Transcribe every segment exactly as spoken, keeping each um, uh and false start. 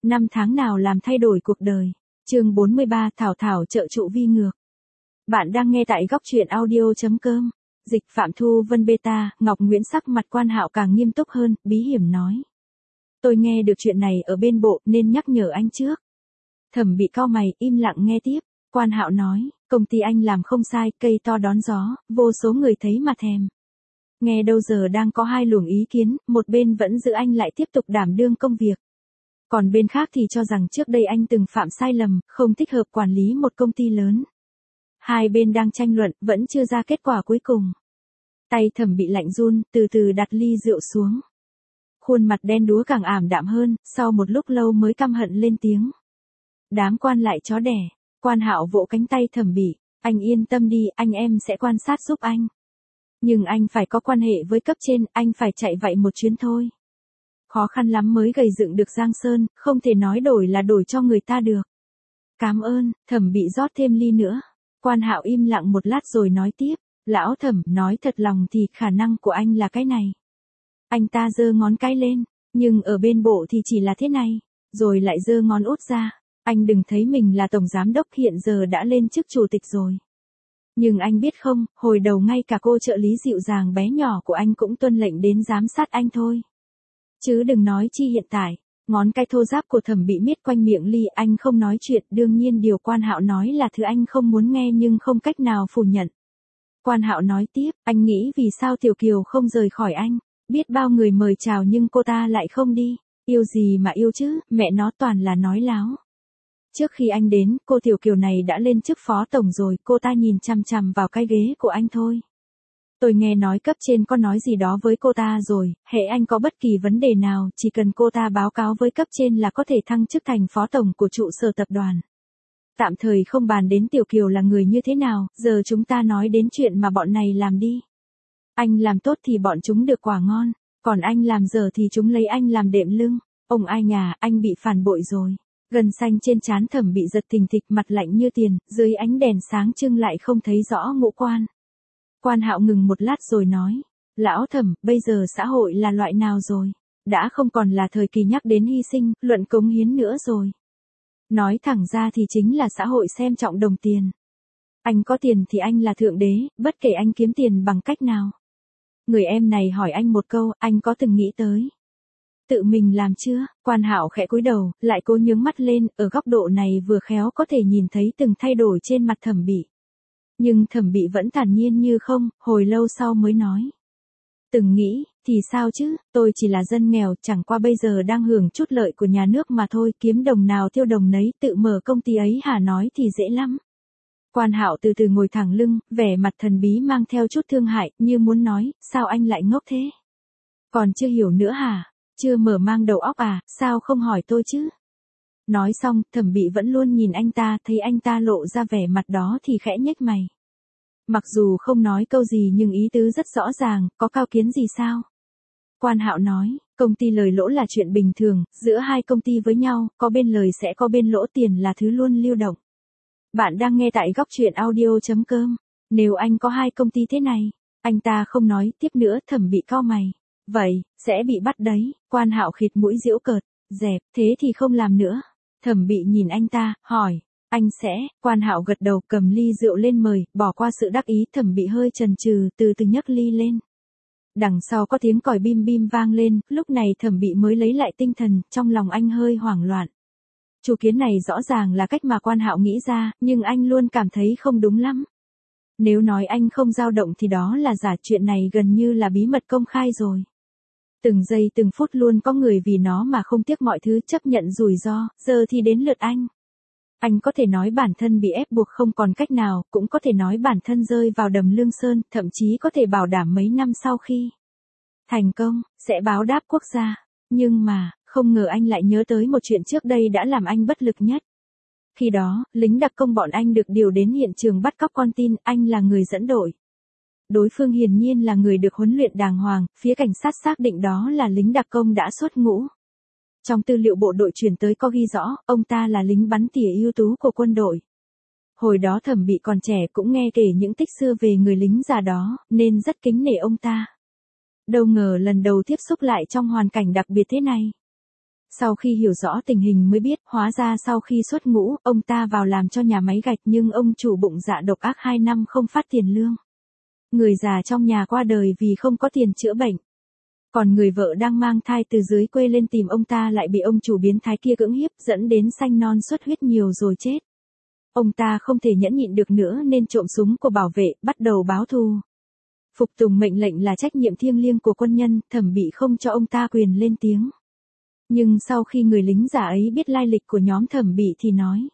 năm tháng nào làm thay đổi cuộc đời. Chương bốn mươi ba Thảo Thảo trợ trụ vi ngược. Bạn đang nghe tại góc truyện audio chấm com. Dịch Phạm Thu Vân Beta, Ngọc Nguyễn sắc mặt Quan Hạo càng nghiêm túc hơn, bí hiểm nói. Tôi nghe được chuyện này ở bên bộ nên nhắc nhở anh trước. Thẩm Bị cau mày, im lặng nghe tiếp. Quan Hạo nói, công ty anh làm không sai, cây to đón gió, vô số người thấy mà thèm. Nghe đâu giờ đang có hai luồng ý kiến, một bên vẫn giữ anh lại tiếp tục đảm đương công việc. Còn bên khác thì cho rằng trước đây anh từng phạm sai lầm, không thích hợp quản lý một công ty lớn. Hai bên đang tranh luận, vẫn chưa ra kết quả cuối cùng. Tay Thẩm Bị lạnh run, từ từ đặt ly rượu xuống. Khuôn mặt đen đúa càng ảm đạm hơn, sau một lúc lâu mới căm hận lên tiếng. Đám quan lại chó đẻ. Quan Hạo vỗ cánh tay Thẩm Bị, anh yên tâm đi, anh em sẽ quan sát giúp anh. Nhưng anh phải có quan hệ với cấp trên, anh phải chạy vậy một chuyến thôi. Khó khăn lắm mới gầy dựng được Giang Sơn, không thể nói đổi là đổi cho người ta được. Cảm ơn. Thẩm Bị rót thêm ly nữa. Quan Hạo im lặng một lát rồi nói tiếp, lão Thẩm, nói thật lòng thì khả năng của anh là cái này. Anh ta giơ ngón cái lên, nhưng ở bên bộ thì chỉ là thế này, rồi lại giơ ngón út ra. Anh đừng thấy mình là tổng giám đốc, hiện giờ đã lên chức chủ tịch rồi. Nhưng anh biết không, hồi đầu ngay cả cô trợ lý dịu dàng bé nhỏ của anh cũng tuân lệnh đến giám sát anh thôi. Chứ đừng nói chi hiện tại. Ngón cái thô ráp của Thẩm Bị miết quanh miệng ly, anh không nói chuyện, đương nhiên điều Quan Hạo nói là thứ anh không muốn nghe nhưng không cách nào phủ nhận. Quan Hạo nói tiếp, anh nghĩ vì sao Tiểu Kiều không rời khỏi anh, biết bao người mời chào nhưng cô ta lại không đi, yêu gì mà yêu chứ, mẹ nó toàn là nói láo. Trước khi anh đến, cô Tiểu Kiều này đã lên chức phó tổng rồi, cô ta nhìn chằm chằm vào cái ghế của anh thôi. Tôi nghe nói cấp trên có nói gì đó với cô ta rồi, hễ anh có bất kỳ vấn đề nào, chỉ cần cô ta báo cáo với cấp trên là có thể thăng chức thành phó tổng của trụ sở tập đoàn. Tạm thời không bàn đến Tiểu Kiều là người như thế nào, giờ chúng ta nói đến chuyện mà bọn này làm đi. Anh làm tốt thì bọn chúng được quả ngon, còn anh làm dở thì chúng lấy anh làm đệm lưng. Ông ai nhà, anh bị phản bội rồi. Gân xanh trên trán Thẩm Bị giật thình thịch, mặt lạnh như tiền, dưới ánh đèn sáng trưng lại không thấy rõ ngũ quan. Quan Hạo ngừng một lát rồi nói, lão Thẩm, bây giờ xã hội là loại nào rồi? Đã không còn là thời kỳ nhắc đến hy sinh, luận cống hiến nữa rồi. Nói thẳng ra thì chính là xã hội xem trọng đồng tiền. Anh có tiền thì anh là thượng đế, bất kể anh kiếm tiền bằng cách nào. Người em này hỏi anh một câu, anh có từng nghĩ tới tự mình làm chưa? Quan Hạo khẽ cúi đầu, lại cố nhướng mắt lên, ở góc độ này vừa khéo có thể nhìn thấy từng thay đổi trên mặt Thẩm Bị. Nhưng Thẩm Bị vẫn thản nhiên như không, hồi lâu sau mới nói. Từng nghĩ, thì sao chứ, tôi chỉ là dân nghèo, chẳng qua bây giờ đang hưởng chút lợi của nhà nước mà thôi, kiếm đồng nào tiêu đồng nấy, tự mở công ty ấy hả, nói thì dễ lắm. Quan Hạo từ từ ngồi thẳng lưng, vẻ mặt thần bí mang theo chút thương hại, như muốn nói, sao anh lại ngốc thế? Còn chưa hiểu nữa hả? Chưa mở mang đầu óc à, sao không hỏi tôi chứ? Nói xong, Thẩm Bị vẫn luôn nhìn anh ta, thấy anh ta lộ ra vẻ mặt đó thì khẽ nhếch mày. Mặc dù không nói câu gì nhưng ý tứ rất rõ ràng, có cao kiến gì sao? Quan Hạo nói, công ty lời lỗ là chuyện bình thường, giữa hai công ty với nhau, có bên lời sẽ có bên lỗ, tiền là thứ luôn lưu động. Bạn đang nghe tại góc truyện audio chấm com. Nếu anh có hai công ty thế này, anh ta không nói tiếp nữa. Thẩm Bị cau mày. Vậy, sẽ bị bắt đấy. Quan Hạo khịt mũi giễu cợt, dẹp, thế thì không làm nữa. Thẩm Bị nhìn anh ta, hỏi, anh sẽ? Quan Hạo gật đầu, cầm ly rượu lên mời, bỏ qua sự đắc ý. Thẩm Bị hơi chần chừ, từ từ nhấc ly lên. Đằng sau có tiếng còi bim bim vang lên, lúc này Thẩm Bị mới lấy lại tinh thần, trong lòng anh hơi hoảng loạn. Chủ kiến này rõ ràng là cách mà Quan Hạo nghĩ ra, nhưng anh luôn cảm thấy không đúng lắm. Nếu nói anh không dao động thì đó là giả, chuyện này gần như là bí mật công khai rồi. Từng giây từng phút luôn có người vì nó mà không tiếc mọi thứ, chấp nhận rủi ro, giờ thì đến lượt anh. Anh có thể nói bản thân bị ép buộc không còn cách nào, cũng có thể nói bản thân rơi vào đầm lương sơn, thậm chí có thể bảo đảm mấy năm sau khi thành công, sẽ báo đáp quốc gia. Nhưng mà, không ngờ anh lại nhớ tới một chuyện trước đây đã làm anh bất lực nhất. Khi đó, lính đặc công bọn anh được điều đến hiện trường bắt cóc con tin, anh là người dẫn đội. Đối phương hiển nhiên là người được huấn luyện đàng hoàng, phía cảnh sát xác định đó là lính đặc công đã xuất ngũ. Trong tư liệu bộ đội chuyển tới có ghi rõ, ông ta là lính bắn tỉa ưu tú của quân đội. Hồi đó Thẩm Bị còn trẻ cũng nghe kể những tích xưa về người lính già đó, nên rất kính nể ông ta. Đâu ngờ lần đầu tiếp xúc lại trong hoàn cảnh đặc biệt thế này. Sau khi hiểu rõ tình hình mới biết, hóa ra sau khi xuất ngũ, ông ta vào làm cho nhà máy gạch nhưng ông chủ bụng dạ độc ác hai năm không phát tiền lương. Người già trong nhà qua đời vì không có tiền chữa bệnh. Còn người vợ đang mang thai từ dưới quê lên tìm ông ta lại bị ông chủ biến thái kia cưỡng hiếp dẫn đến sanh non xuất huyết nhiều rồi chết. Ông ta không thể nhẫn nhịn được nữa nên trộm súng của bảo vệ, bắt đầu báo thù. Phục tùng mệnh lệnh là trách nhiệm thiêng liêng của quân nhân, Thẩm Bị không cho ông ta quyền lên tiếng. Nhưng sau khi người lính giả ấy biết lai lịch của nhóm Thẩm Bị thì nói.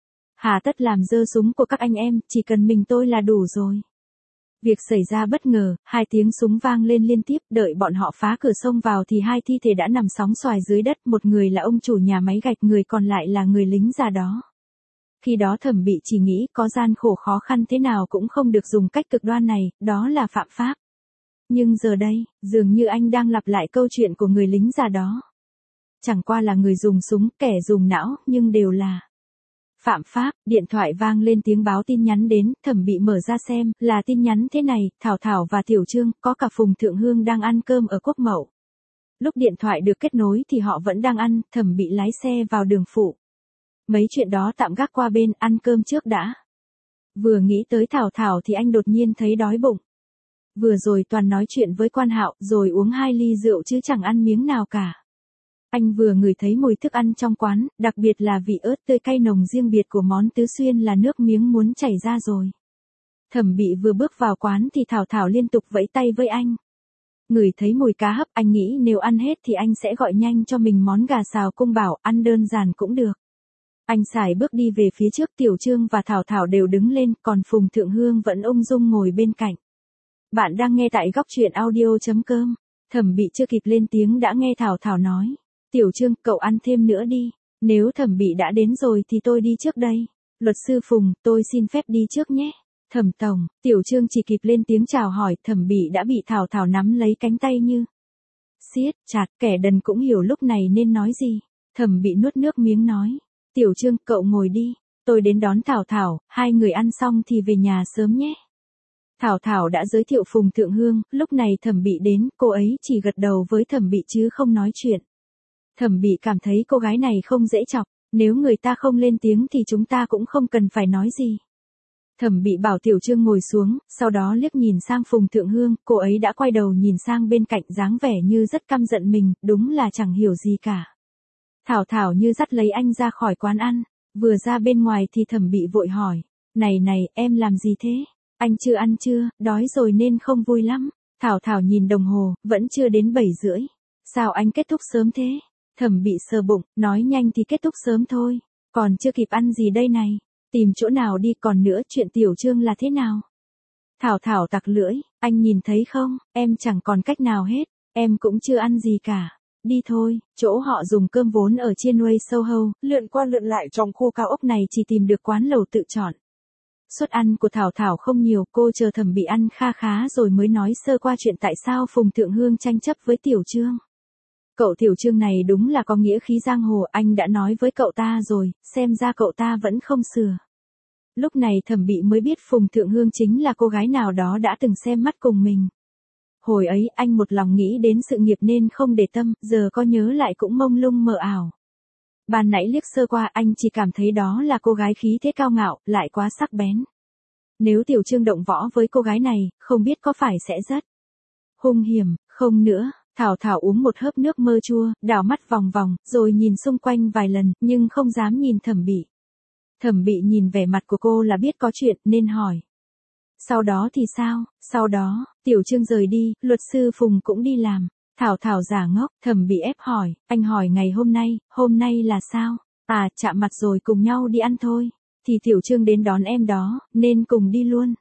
Hà tất làm dơ súng của các anh em, chỉ cần mình tôi là đủ rồi. Việc xảy ra bất ngờ, hai tiếng súng vang lên liên tiếp, đợi bọn họ phá cửa sông vào thì hai thi thể đã nằm sóng xoài dưới đất, một người là ông chủ nhà máy gạch, người còn lại là người lính già đó. Khi đó Thẩm Bị chỉ nghĩ có gian khổ khó khăn thế nào cũng không được dùng cách cực đoan này, đó là phạm pháp. Nhưng giờ đây, dường như anh đang lặp lại câu chuyện của người lính già đó. Chẳng qua là người dùng súng, kẻ dùng não, nhưng đều là phạm pháp. Điện thoại vang lên tiếng báo tin nhắn đến, Thẩm Bị mở ra xem, là tin nhắn thế này, Thảo Thảo và Tiểu Trương, có cả Phùng Thượng Hương đang ăn cơm ở Quốc Mậu. Lúc điện thoại được kết nối thì họ vẫn đang ăn, Thẩm Bị lái xe vào đường phụ. Mấy chuyện đó tạm gác qua bên, ăn cơm trước đã. Vừa nghĩ tới Thảo Thảo thì anh đột nhiên thấy đói bụng. Vừa rồi toàn nói chuyện với Quan Hạo rồi uống hai ly rượu chứ chẳng ăn miếng nào cả. Anh vừa ngửi thấy mùi thức ăn trong quán, đặc biệt là vị ớt tươi cay nồng riêng biệt của món tứ xuyên là nước miếng muốn chảy ra rồi. Thẩm Bị vừa bước vào quán thì Thảo Thảo liên tục vẫy tay với anh. Ngửi thấy mùi cá hấp, anh nghĩ nếu ăn hết thì anh sẽ gọi nhanh cho mình món gà xào cung bảo, ăn đơn giản cũng được. Anh xài bước đi về phía trước, Tiểu Trương và Thảo Thảo đều đứng lên, còn Phùng Thượng Hương vẫn ung dung ngồi bên cạnh. Bạn đang nghe tại góc truyện audio.com. Thẩm Bị chưa kịp lên tiếng đã nghe Thảo Thảo nói. Tiểu Trương, cậu ăn thêm nữa đi. Nếu Thẩm Bị đã đến rồi thì tôi đi trước đây. Luật sư Phùng, tôi xin phép đi trước nhé. Thẩm tổng, Tiểu Trương chỉ kịp lên tiếng chào hỏi, Thẩm Bị đã bị Thảo Thảo nắm lấy cánh tay như siết chặt, kẻ đần cũng hiểu lúc này nên nói gì. Thẩm Bị nuốt nước miếng nói. Tiểu Trương, cậu ngồi đi. Tôi đến đón Thảo Thảo, hai người ăn xong thì về nhà sớm nhé. Thảo Thảo đã giới thiệu Phùng Thượng Hương, lúc này Thẩm Bị đến, cô ấy chỉ gật đầu với Thẩm Bị chứ không nói chuyện. Thẩm Bị cảm thấy cô gái này không dễ chọc, nếu người ta không lên tiếng thì chúng ta cũng không cần phải nói gì. Thẩm Bị bảo Tiểu Trương ngồi xuống, sau đó liếc nhìn sang Phùng Thượng Hương, cô ấy đã quay đầu nhìn sang bên cạnh dáng vẻ như rất căm giận mình, đúng là chẳng hiểu gì cả. Thảo Thảo như dắt lấy anh ra khỏi quán ăn, vừa ra bên ngoài thì Thẩm Bị vội hỏi, này này, em làm gì thế? Anh chưa ăn chưa, đói rồi nên không vui lắm. Thảo Thảo nhìn đồng hồ, vẫn chưa đến bảy rưỡi. Sao anh kết thúc sớm thế? Thẩm Bị sờ bụng, nói nhanh thì kết thúc sớm thôi, còn chưa kịp ăn gì đây này. Tìm chỗ nào đi, còn nữa chuyện Tiểu Trương là thế nào? Thảo Thảo tặc lưỡi, anh nhìn thấy không, em chẳng còn cách nào hết, em cũng chưa ăn gì cả. Đi thôi, chỗ họ dùng cơm vốn ở Chienway Soho, lượn qua lượn lại trong khu cao ốc này chỉ tìm được quán lẩu tự chọn. Suất ăn của Thảo Thảo không nhiều, cô chờ Thẩm Bị ăn kha khá rồi mới nói sơ qua chuyện tại sao Phùng Thượng Hương tranh chấp với Tiểu Trương. Cậu Tiểu Trương này đúng là có nghĩa khí giang hồ, anh đã nói với cậu ta rồi, xem ra cậu ta vẫn không sửa. Lúc này Thẩm Bị mới biết Phùng Thượng Hương chính là cô gái nào đó đã từng xem mắt cùng mình. Hồi ấy anh một lòng nghĩ đến sự nghiệp nên không để tâm, giờ có nhớ lại cũng mông lung mờ ảo. Ban nãy liếc sơ qua anh chỉ cảm thấy đó là cô gái khí thế cao ngạo, lại quá sắc bén. Nếu Tiểu Trương động võ với cô gái này, không biết có phải sẽ rất hung hiểm, không nữa. Thảo Thảo uống một hớp nước mơ chua, đảo mắt vòng vòng, rồi nhìn xung quanh vài lần, nhưng không dám nhìn Thẩm Bị. Thẩm Bị nhìn vẻ mặt của cô là biết có chuyện, nên hỏi. Sau đó thì sao? Sau đó, Tiểu Trương rời đi, luật sư Phùng cũng đi làm. Thảo Thảo giả ngốc, Thẩm Bị ép hỏi, anh hỏi ngày hôm nay, hôm nay là sao? À, chạm mặt rồi cùng nhau đi ăn thôi. Thì Tiểu Trương đến đón em đó, nên cùng đi luôn.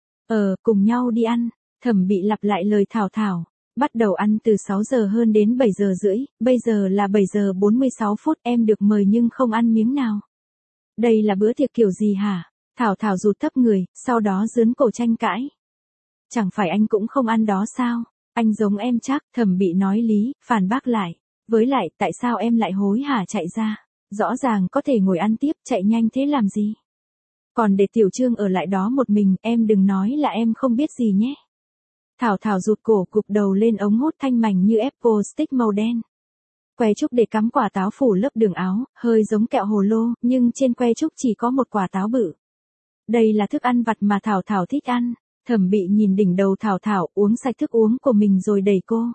Ờ, cùng nhau đi ăn. Thẩm Bị lặp lại lời Thảo Thảo. Bắt đầu ăn từ sáu giờ hơn đến bảy giờ rưỡi, bây giờ là bảy giờ bốn mươi sáu phút, em được mời nhưng không ăn miếng nào. Đây là bữa tiệc kiểu gì hả? Thảo Thảo rụt thấp người, sau đó giớn cổ tranh cãi. Chẳng phải anh cũng không ăn đó sao? Anh giống em chắc, Thẩm Bị nói lý, phản bác lại. Với lại, tại sao em lại hối hả chạy ra? Rõ ràng có thể ngồi ăn tiếp, chạy nhanh thế làm gì? Còn để Tiểu Trương ở lại đó một mình, em đừng nói là em không biết gì nhé. Thảo Thảo rụt cổ, cụp đầu lên ống hút thanh mảnh như Apple stick màu đen. Que trúc để cắm quả táo phủ lớp đường áo, hơi giống kẹo hồ lô, nhưng trên que trúc chỉ có một quả táo bự. Đây là thức ăn vặt mà Thảo Thảo thích ăn. Thẩm Bị nhìn đỉnh đầu Thảo Thảo, uống sạch thức uống của mình rồi đẩy cô.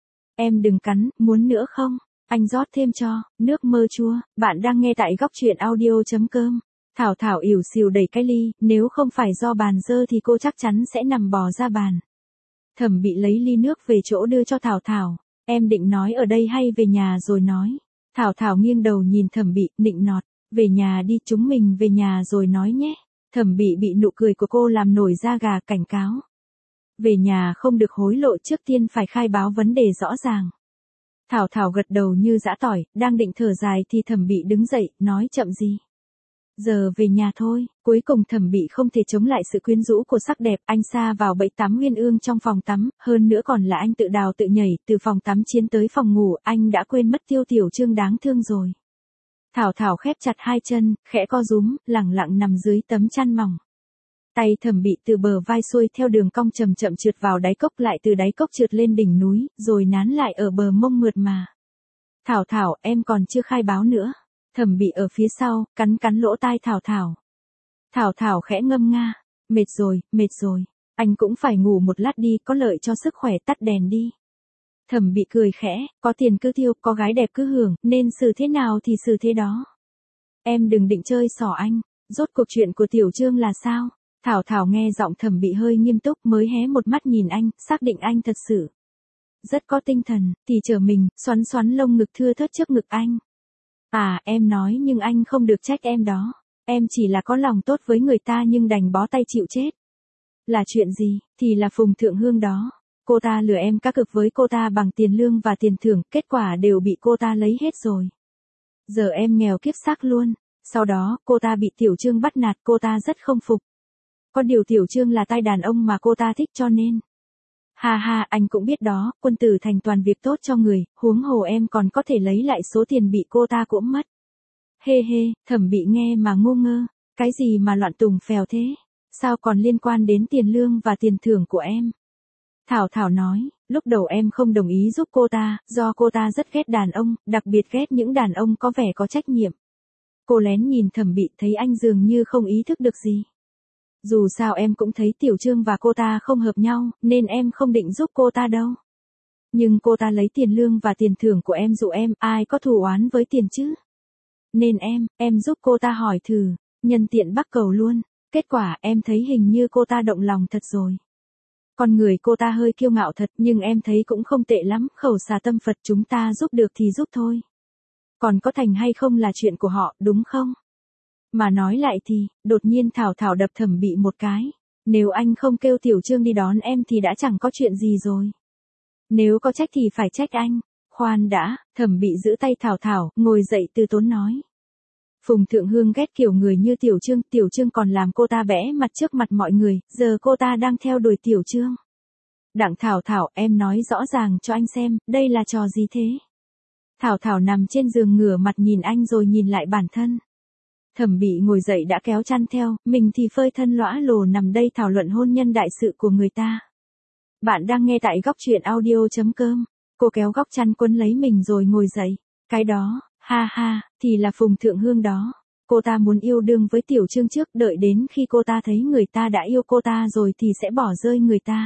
Em đừng cắn, muốn nữa không? Anh rót thêm cho, nước mơ chua. Bạn đang nghe tại góc truyện audio.com. Thảo Thảo ỉu xìu đẩy cái ly, nếu không phải do bàn dơ thì cô chắc chắn sẽ nằm bò ra bàn. Thẩm Bị lấy ly nước về chỗ đưa cho Thảo Thảo. Em định nói ở đây hay về nhà rồi nói? Thảo Thảo nghiêng đầu nhìn Thẩm Bị, nịnh nọt. Về nhà đi, chúng mình về nhà rồi nói nhé. Thẩm Bị bị nụ cười của cô làm nổi da gà, cảnh cáo. Về nhà không được hối lộ, trước tiên phải khai báo vấn đề rõ ràng. Thảo Thảo gật đầu như giã tỏi, đang định thở dài thì Thẩm Bị đứng dậy, nói chậm gì. Giờ về nhà thôi. Cuối cùng Thẩm Bị không thể chống lại sự quyến rũ của sắc đẹp, anh sa vào bẫy tắm uyên ương trong phòng tắm, hơn nữa còn là anh tự đào tự nhảy, từ phòng tắm chiến tới phòng ngủ, anh đã quên mất Tiêu Tiểu Chương đáng thương rồi. Thảo Thảo khép chặt hai chân, khẽ co rúm, lẳng lặng nằm dưới tấm chăn mỏng. Tay Thẩm Bị từ bờ vai xuôi theo đường cong chậm chậm trượt vào đáy cốc, lại từ đáy cốc trượt lên đỉnh núi, rồi nán lại ở bờ mông mượt mà. Thảo Thảo, em còn chưa khai báo nữa. Thẩm Bị ở phía sau, cắn cắn lỗ tai Thảo Thảo. Thảo Thảo khẽ ngâm nga. Mệt rồi, mệt rồi. Anh cũng phải ngủ một lát đi, có lợi cho sức khỏe, tắt đèn đi. Thẩm Bị cười khẽ, có tiền cứ tiêu, có gái đẹp cứ hưởng, nên xử thế nào thì xử thế đó. Em đừng định chơi xỏ anh. Rốt cuộc chuyện của Tiểu Chương là sao? Thảo Thảo nghe giọng Thẩm Bị hơi nghiêm túc mới hé một mắt nhìn anh, xác định anh thật sự rất có tinh thần, thì trở mình, xoắn xoắn lông ngực thưa thớt trước ngực anh. À, em nói nhưng anh không được trách em đó. Em chỉ là có lòng tốt với người ta nhưng đành bó tay chịu chết. Là chuyện gì? Thì là Phùng Thượng Hương đó. Cô ta lừa em cá cược với cô ta bằng tiền lương và tiền thưởng, kết quả đều bị cô ta lấy hết rồi. Giờ em nghèo kiếp xác luôn. Sau đó, cô ta bị Tiểu Chương bắt nạt, cô ta rất không phục. Có điều Tiểu Chương là tai đàn ông mà cô ta thích cho nên. Ha ha, anh cũng biết đó, quân tử thành toàn việc tốt cho người, huống hồ em còn có thể lấy lại số tiền bị cô ta cuỗm mất. Hê hê, Thẩm Bị nghe mà ngu ngơ, cái gì mà loạn tùng phèo thế, sao còn liên quan đến tiền lương và tiền thưởng của em? Thảo Thảo nói, lúc đầu em không đồng ý giúp cô ta, do cô ta rất ghét đàn ông, đặc biệt ghét những đàn ông có vẻ có trách nhiệm. Cô lén nhìn Thẩm Bị thấy anh dường như không ý thức được gì. Dù sao em cũng thấy Tiểu Chương và cô ta không hợp nhau, nên em không định giúp cô ta đâu. Nhưng cô ta lấy tiền lương và tiền thưởng của em dụ em, ai có thù oán với tiền chứ? Nên em, em giúp cô ta hỏi thử, nhân tiện bắc cầu luôn. Kết quả em thấy hình như cô ta động lòng thật rồi. Con người cô ta hơi kiêu ngạo thật, nhưng em thấy cũng không tệ lắm, khẩu xà tâm Phật, chúng ta giúp được thì giúp thôi. Còn có thành hay không là chuyện của họ, đúng không? Mà nói lại thì, đột nhiên Thảo Thảo đập Thẩm Bị một cái. Nếu anh không kêu Tiểu Chương đi đón em thì đã chẳng có chuyện gì rồi. Nếu có trách thì phải trách anh. Khoan đã, Thẩm Bị giữ tay Thảo Thảo, ngồi dậy từ tốn nói. Phùng Thượng Hương ghét kiểu người như Tiểu Chương, Tiểu Chương còn làm cô ta bẽ mặt trước mặt mọi người, giờ cô ta đang theo đuổi Tiểu Chương. Đặng Thảo Thảo, em nói rõ ràng cho anh xem, đây là trò gì thế? Thảo Thảo nằm trên giường ngửa mặt nhìn anh rồi nhìn lại bản thân. Thẩm Bị ngồi dậy đã kéo chăn theo, mình thì phơi thân lõa lồ nằm đây thảo luận hôn nhân đại sự của người ta. Bạn đang nghe tại góc truyện audio.com. Cô kéo góc chăn quấn lấy mình rồi ngồi dậy. Cái đó, ha ha, thì là Phùng Thượng Hương đó. Cô ta muốn yêu đương với Tiểu Chương trước, đợi đến khi cô ta thấy người ta đã yêu cô ta rồi thì sẽ bỏ rơi người ta.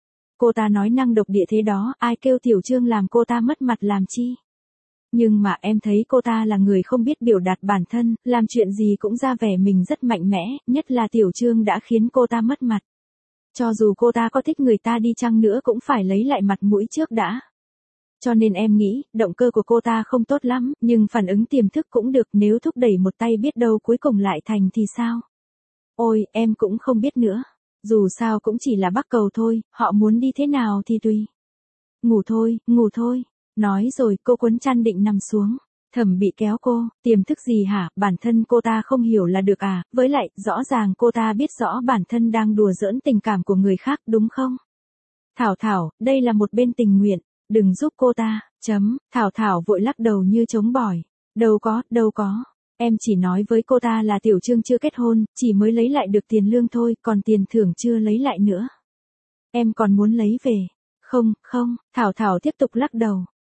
Cô ta nói năng độc địa thế đó, ai kêu Tiểu Chương làm cô ta mất mặt làm chi? Nhưng mà em thấy cô ta là người không biết biểu đạt bản thân, làm chuyện gì cũng ra vẻ mình rất mạnh mẽ, nhất là Tiểu Chương đã khiến cô ta mất mặt. Cho dù cô ta có thích người ta đi chăng nữa cũng phải lấy lại mặt mũi trước đã. Cho nên em nghĩ, động cơ của cô ta không tốt lắm, nhưng phản ứng tiềm thức cũng được, nếu thúc đẩy một tay biết đâu cuối cùng lại thành thì sao? Ôi, em cũng không biết nữa. Dù sao cũng chỉ là bắc cầu thôi, họ muốn đi thế nào thì tùy. Ngủ thôi, ngủ thôi. Nói rồi cô quấn chăn định nằm xuống. Thẩm Bị kéo cô, tiềm thức gì hả, bản thân cô ta không hiểu là được à, với lại, rõ ràng cô ta biết rõ bản thân đang đùa giỡn tình cảm của người khác đúng không? Thảo Thảo, đây là một bên tình nguyện, đừng giúp cô ta, chấm, Thảo Thảo vội lắc đầu như chống bỏi. Đâu có, đâu có, em chỉ nói với cô ta là Tiểu Chương chưa kết hôn, chỉ mới lấy lại được tiền lương thôi, còn tiền thưởng chưa lấy lại nữa. Em còn muốn lấy về. Không, không, Thảo Thảo tiếp tục lắc đầu.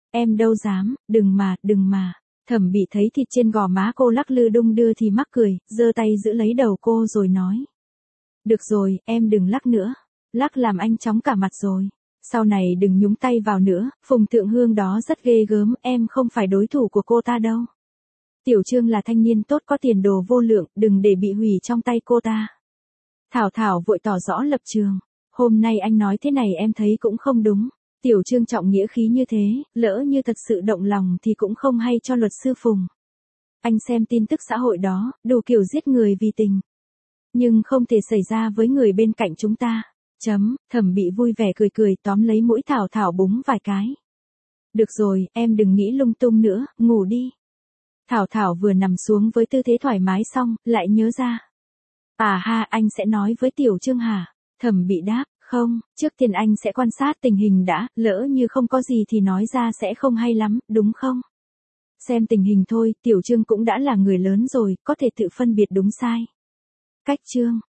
Em đâu dám, đừng mà, đừng mà. Thẩm Bị thấy thịt trên gò má cô lắc lư đung đưa thì mắc cười, giơ tay giữ lấy đầu cô rồi nói. Được rồi, em đừng lắc nữa. Lắc làm anh chóng cả mặt rồi. Sau này đừng nhúng tay vào nữa, Phùng Thượng Hương đó rất ghê gớm, em không phải đối thủ của cô ta đâu. Tiểu Trương là thanh niên tốt có tiền đồ vô lượng, đừng để bị hủy trong tay cô ta. Thảo Thảo vội tỏ rõ lập trường. Hôm nay anh nói thế này em thấy cũng không đúng. Tiểu Trương trọng nghĩa khí như thế, lỡ như thật sự động lòng thì cũng không hay cho luật sư Phùng. Anh xem tin tức xã hội đó, đủ kiểu giết người vì tình. Nhưng không thể xảy ra với người bên cạnh chúng ta. Chấm, Thẩm Bị vui vẻ cười cười tóm lấy mũi Thảo Thảo búng vài cái. Được rồi, em đừng nghĩ lung tung nữa, ngủ đi. Thảo Thảo vừa nằm xuống với tư thế thoải mái xong, lại nhớ ra. À ha, anh sẽ nói với Tiểu Trương hả? Thẩm Bị đáp, không, trước tiên anh sẽ quan sát tình hình đã, lỡ như không có gì thì nói ra sẽ không hay lắm, đúng không? Xem tình hình thôi, Tiểu Trương cũng đã là người lớn rồi, có thể tự phân biệt đúng sai. Cách Trương